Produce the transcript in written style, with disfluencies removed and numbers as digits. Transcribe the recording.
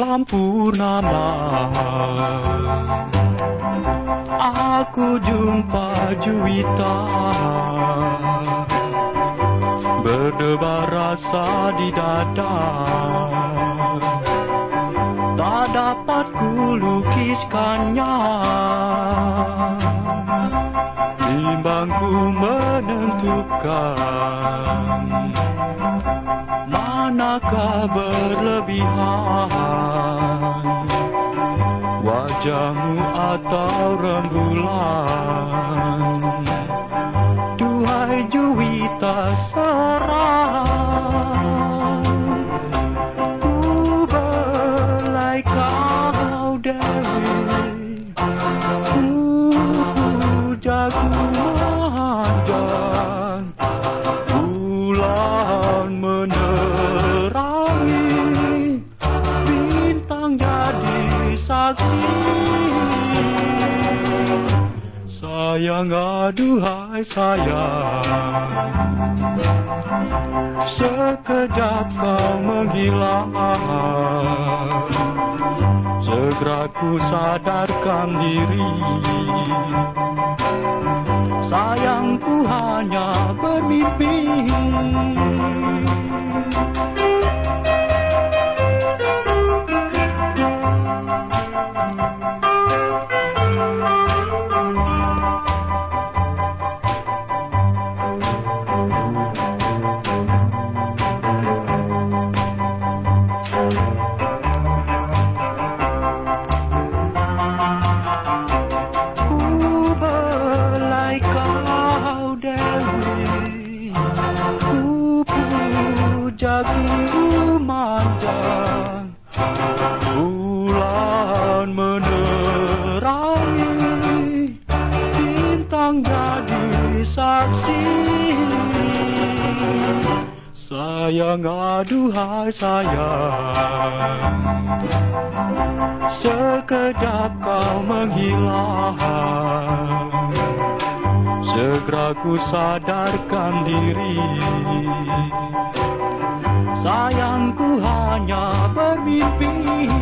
malam purnama, aku jumpa Juwita, berdebar rasa di dada. Tak dapat ku lukiskannya, timbang ku menentukan manakah berlebihan, wajahmu atau rembulan. Duhai Juwita, serang ku belai kau Dewi, ku puja ku mandang, bulan menerangi, bintang jadi saksi. Sayang, aduhai sayang, sekejap kau menghilang, segera ku sadarkan diri. Sayangku hanya bermimpi. Jagu mandang, bulan menerangi, bintang jadi saksi. Sayang, aduhai sayang, sekejap kau menghilang, segera ku sadarkan diri. Sayangku hanya bermimpi.